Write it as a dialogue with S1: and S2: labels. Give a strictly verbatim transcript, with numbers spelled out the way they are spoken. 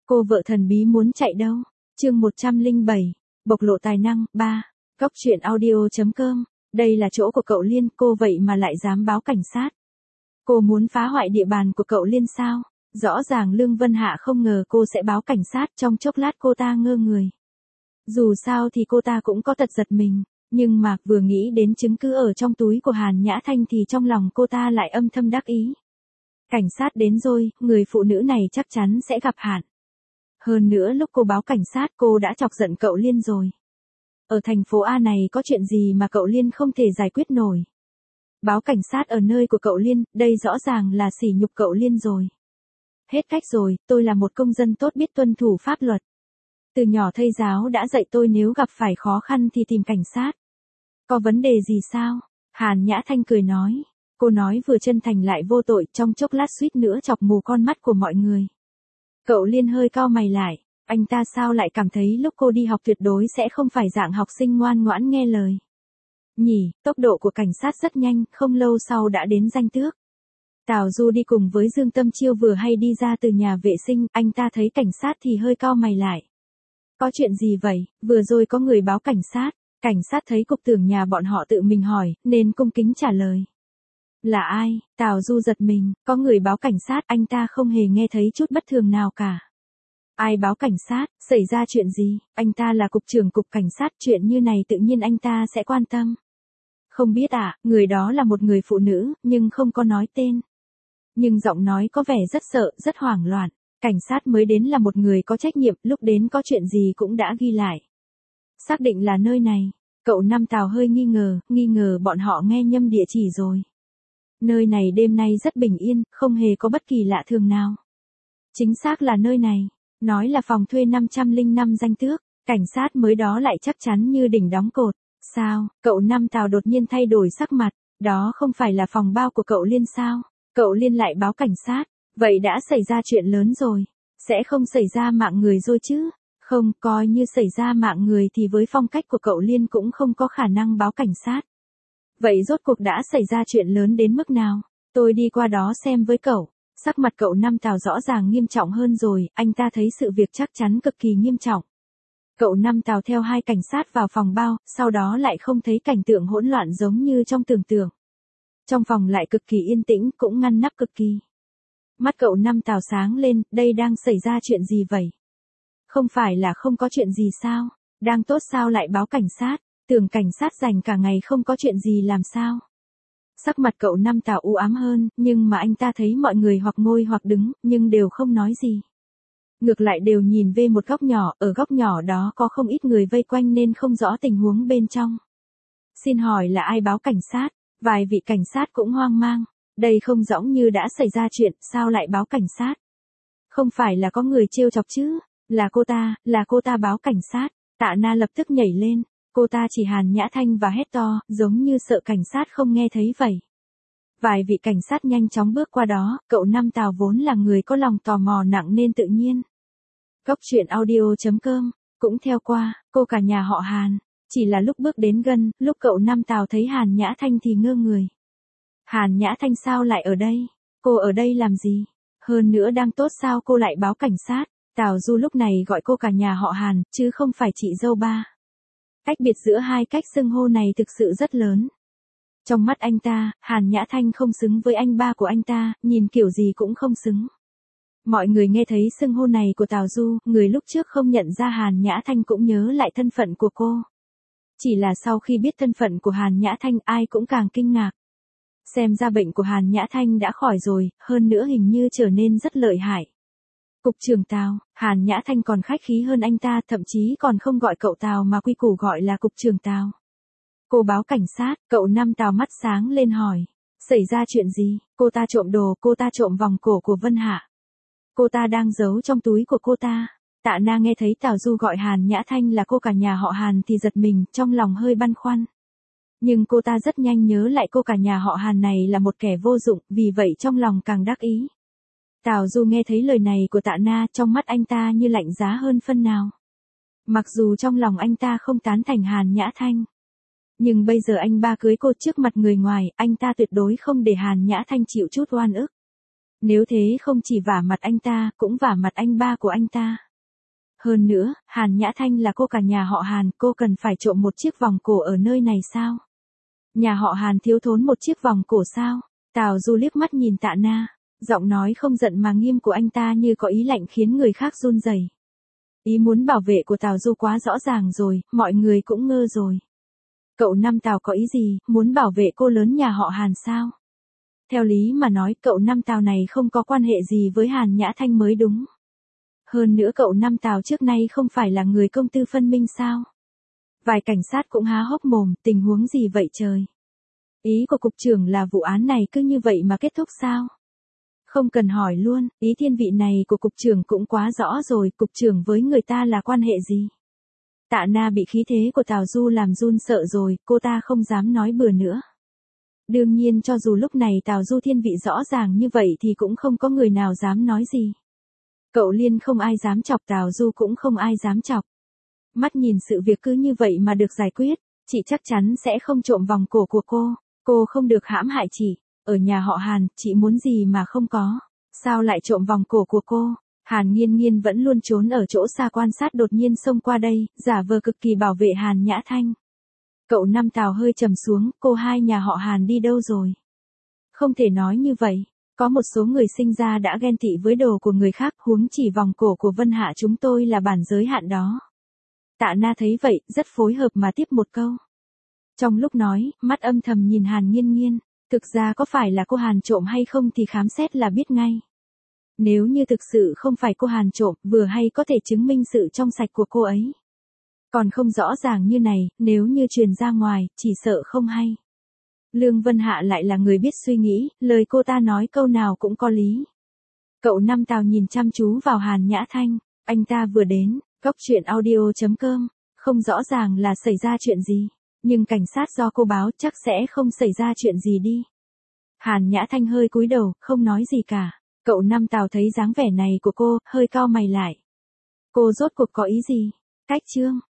S1: Cô vợ thần bí muốn chạy đâu? Chương một trăm lẻ bảy, bộc lộ tài năng, ba. Góc truyện audio chấm com, đây là chỗ của cậu Liên, cô vậy mà lại dám báo cảnh sát. Cô muốn phá hoại địa bàn của cậu Liên sao? Rõ ràng Lương Vân Hạ không ngờ cô sẽ báo cảnh sát, trong chốc lát cô ta ngơ người. Dù sao thì cô ta cũng có tật giật mình, nhưng mà vừa nghĩ đến chứng cứ ở trong túi của Hàn Nhã Thanh thì trong lòng cô ta lại âm thầm đắc ý. Cảnh sát đến rồi, người phụ nữ này chắc chắn sẽ gặp hạn. Hơn nữa lúc cô báo cảnh sát cô đã chọc giận cậu Liên rồi. Ở thành phố A này có chuyện gì mà cậu Liên không thể giải quyết nổi. Báo cảnh sát ở nơi của cậu Liên, đây rõ ràng là sỉ nhục cậu Liên rồi. Hết cách rồi, tôi là một công dân tốt biết tuân thủ pháp luật. Từ nhỏ thầy giáo đã dạy tôi nếu gặp phải khó khăn thì tìm cảnh sát. Có vấn đề gì sao? Hàn Nhã Thanh cười nói. Cô nói vừa chân thành lại vô tội, trong chốc lát suýt nữa chọc mù con mắt của mọi người. Cậu Liên hơi cau mày lại, anh ta sao lại cảm thấy lúc cô đi học tuyệt đối sẽ không phải dạng học sinh ngoan ngoãn nghe lời. Nhỉ, tốc độ của cảnh sát rất nhanh, không lâu sau đã đến danh tước. Tào Du đi cùng với Dương Tâm Chiêu vừa hay đi ra từ nhà vệ sinh, anh ta thấy cảnh sát thì hơi cau mày lại. Có chuyện gì vậy? Vừa rồi có người báo cảnh sát, cảnh sát thấy cục tưởng nhà bọn họ tự mình hỏi, nên cung kính trả lời. Là ai? Tào Du giật mình, có người báo cảnh sát, anh ta không hề nghe thấy chút bất thường nào cả. Ai báo cảnh sát, xảy ra chuyện gì? Anh ta là cục trưởng cục cảnh sát, chuyện như này tự nhiên anh ta sẽ quan tâm. Không biết à, người đó là một người phụ nữ, nhưng không có nói tên. Nhưng giọng nói có vẻ rất sợ, rất hoảng loạn. Cảnh sát mới đến là một người có trách nhiệm, lúc đến có chuyện gì cũng đã ghi lại. Xác định là nơi này. Cậu Năm Tào hơi nghi ngờ, nghi ngờ bọn họ nghe nhầm địa chỉ rồi. Nơi này đêm nay rất bình yên, không hề có bất kỳ lạ thường nào. Chính xác là nơi này. Nói là phòng thuê năm trăm lẻ năm danh tước, cảnh sát mới đó lại chắc chắn như đỉnh đóng cột. Sao? Cậu Năm Tào đột nhiên thay đổi sắc mặt, đó không phải là phòng bao của cậu Liên sao? Cậu Liên lại báo cảnh sát, vậy đã xảy ra chuyện lớn rồi, sẽ không xảy ra mạng người rồi chứ? Không, coi như xảy ra mạng người thì với phong cách của cậu Liên cũng không có khả năng báo cảnh sát. Vậy rốt cuộc đã xảy ra chuyện lớn đến mức nào? Tôi đi qua đó xem với cậu. Sắc mặt cậu Năm Tào rõ ràng nghiêm trọng hơn rồi, anh ta thấy sự việc chắc chắn cực kỳ nghiêm trọng. Cậu Năm Tào theo hai cảnh sát vào phòng bao, sau đó lại không thấy cảnh tượng hỗn loạn giống như trong tưởng tượng. Trong phòng lại cực kỳ yên tĩnh, cũng ngăn nắp cực kỳ. Mắt cậu Năm Tào sáng lên, đây đang xảy ra chuyện gì vậy? Không phải là không có chuyện gì sao? Đang tốt sao lại báo cảnh sát? Tưởng cảnh sát dành cả ngày không có chuyện gì làm sao? Sắc mặt cậu Năm Tào u ám hơn, nhưng mà anh ta thấy mọi người hoặc ngồi hoặc đứng, nhưng đều không nói gì. Ngược lại đều nhìn về một góc nhỏ, ở góc nhỏ đó có không ít người vây quanh nên không rõ tình huống bên trong. Xin hỏi là ai báo cảnh sát? Vài vị cảnh sát cũng hoang mang. Đây không rõ như đã xảy ra chuyện, sao lại báo cảnh sát? Không phải là có người trêu chọc chứ? Là cô ta, là cô ta báo cảnh sát. Tạ Na lập tức nhảy lên. Cô ta chỉ Hàn Nhã Thanh và hét to, giống như sợ cảnh sát không nghe thấy vậy. Vài vị cảnh sát nhanh chóng bước qua đó, cậu Năm Tào vốn là người có lòng tò mò nặng nên tự nhiên. Góc truyện audio chấm com, cũng theo qua, cô cả nhà họ Hàn. Chỉ là lúc bước đến gần, lúc cậu Năm Tào thấy Hàn Nhã Thanh thì ngơ người. Hàn Nhã Thanh sao lại ở đây? Cô ở đây làm gì? Hơn nữa đang tốt sao cô lại báo cảnh sát? Tào Du lúc này gọi cô cả nhà họ Hàn, chứ không phải chị dâu ba. Cách biệt giữa hai cách xưng hô này thực sự rất lớn. Trong mắt anh ta, Hàn Nhã Thanh không xứng với anh ba của anh ta, nhìn kiểu gì cũng không xứng. Mọi người nghe thấy xưng hô này của Tào Du, người lúc trước không nhận ra Hàn Nhã Thanh cũng nhớ lại thân phận của cô. Chỉ là sau khi biết thân phận của Hàn Nhã Thanh ai cũng càng kinh ngạc. Xem ra bệnh của Hàn Nhã Thanh đã khỏi rồi, hơn nữa hình như trở nên rất lợi hại. Cục trưởng Tào, Hàn Nhã Thanh còn khách khí hơn anh ta, thậm chí còn không gọi cậu Tào mà quy củ gọi là cục trưởng Tào. Cô báo cảnh sát, cậu Năm Tào mắt sáng lên hỏi. Xảy ra chuyện gì? Cô ta trộm đồ, cô ta trộm vòng cổ của Vân Hạ. Cô ta đang giấu trong túi của cô ta. Tạ Na nghe thấy Tào Du gọi Hàn Nhã Thanh là cô cả nhà họ Hàn thì giật mình, trong lòng hơi băn khoăn. Nhưng cô ta rất nhanh nhớ lại cô cả nhà họ Hàn này là một kẻ vô dụng, vì vậy trong lòng càng đắc ý. Tào Du nghe thấy lời này của Tạ Na, trong mắt anh ta như lạnh giá hơn phân nào. Mặc dù trong lòng anh ta không tán thành Hàn Nhã Thanh. Nhưng bây giờ anh ba cưới cô trước mặt người ngoài, anh ta tuyệt đối không để Hàn Nhã Thanh chịu chút oan ức. Nếu thế không chỉ vả mặt anh ta, cũng vả mặt anh ba của anh ta. Hơn nữa, Hàn Nhã Thanh là cô cả nhà họ Hàn, cô cần phải trộm một chiếc vòng cổ ở nơi này sao? Nhà họ Hàn thiếu thốn một chiếc vòng cổ sao? Tào Du liếc mắt nhìn Tạ Na, giọng nói không giận mà nghiêm của anh ta như có ý lạnh khiến người khác run rẩy. Ý muốn bảo vệ của Tào Du quá rõ ràng rồi, mọi người cũng ngơ rồi. Cậu Năm Tào có ý gì, muốn bảo vệ cô lớn nhà họ Hàn sao? Theo lý mà nói cậu Năm Tào này không có quan hệ gì với Hàn Nhã Thanh mới đúng. Hơn nữa cậu Năm Tào trước nay không phải là người công tư phân minh sao? Vài cảnh sát cũng há hốc mồm, tình huống gì vậy trời? Ý của cục trưởng là vụ án này cứ như vậy mà kết thúc sao? Không cần hỏi luôn, ý thiên vị này của cục trưởng cũng quá rõ rồi, cục trưởng với người ta là quan hệ gì? Tạ Na bị khí thế của Tào Du làm run sợ rồi, cô ta không dám nói bừa nữa. Đương nhiên cho dù lúc này Tào Du thiên vị rõ ràng như vậy thì cũng không có người nào dám nói gì. Cậu Liên không ai dám chọc, Tào Du cũng không ai dám chọc. Mắt nhìn sự việc cứ như vậy mà được giải quyết, chị chắc chắn sẽ không trộm vòng cổ của cô, cô không được hãm hại chị, ở nhà họ Hàn, chị muốn gì mà không có, sao lại trộm vòng cổ của cô? Hàn Nghiên Nghiên vẫn luôn trốn ở chỗ xa quan sát đột nhiên xông qua đây, giả vờ cực kỳ bảo vệ Hàn Nhã Thanh. Cậu Năm Tào hơi trầm xuống, cô hai nhà họ Hàn đi đâu rồi? Không thể nói như vậy, có một số người sinh ra đã ghen tị với đồ của người khác, huống chỉ vòng cổ của Vân Hạ chúng tôi là bản giới hạn đó. Tạ Na thấy vậy, rất phối hợp mà tiếp một câu. Trong lúc nói, mắt âm thầm nhìn Hàn Nghiên Nghiên, thực ra có phải là cô Hàn trộm hay không thì khám xét là biết ngay. Nếu như thực sự không phải cô Hàn trộm, vừa hay có thể chứng minh sự trong sạch của cô ấy. Còn không rõ ràng như này, nếu như truyền ra ngoài, chỉ sợ không hay. Lương Vân Hạ lại là người biết suy nghĩ, lời cô ta nói câu nào cũng có lý. Cậu Năm Tào nhìn chăm chú vào Hàn Nhã Thanh, anh ta vừa đến, góc chuyện audio chấm com, không rõ ràng là xảy ra chuyện gì, nhưng cảnh sát do cô báo chắc sẽ không xảy ra chuyện gì đi. Hàn Nhã Thanh hơi cúi đầu, không nói gì cả. Cậu Năm Tào thấy dáng vẻ này của cô, hơi cau mày lại. Cô rốt cuộc có ý gì? Cách chương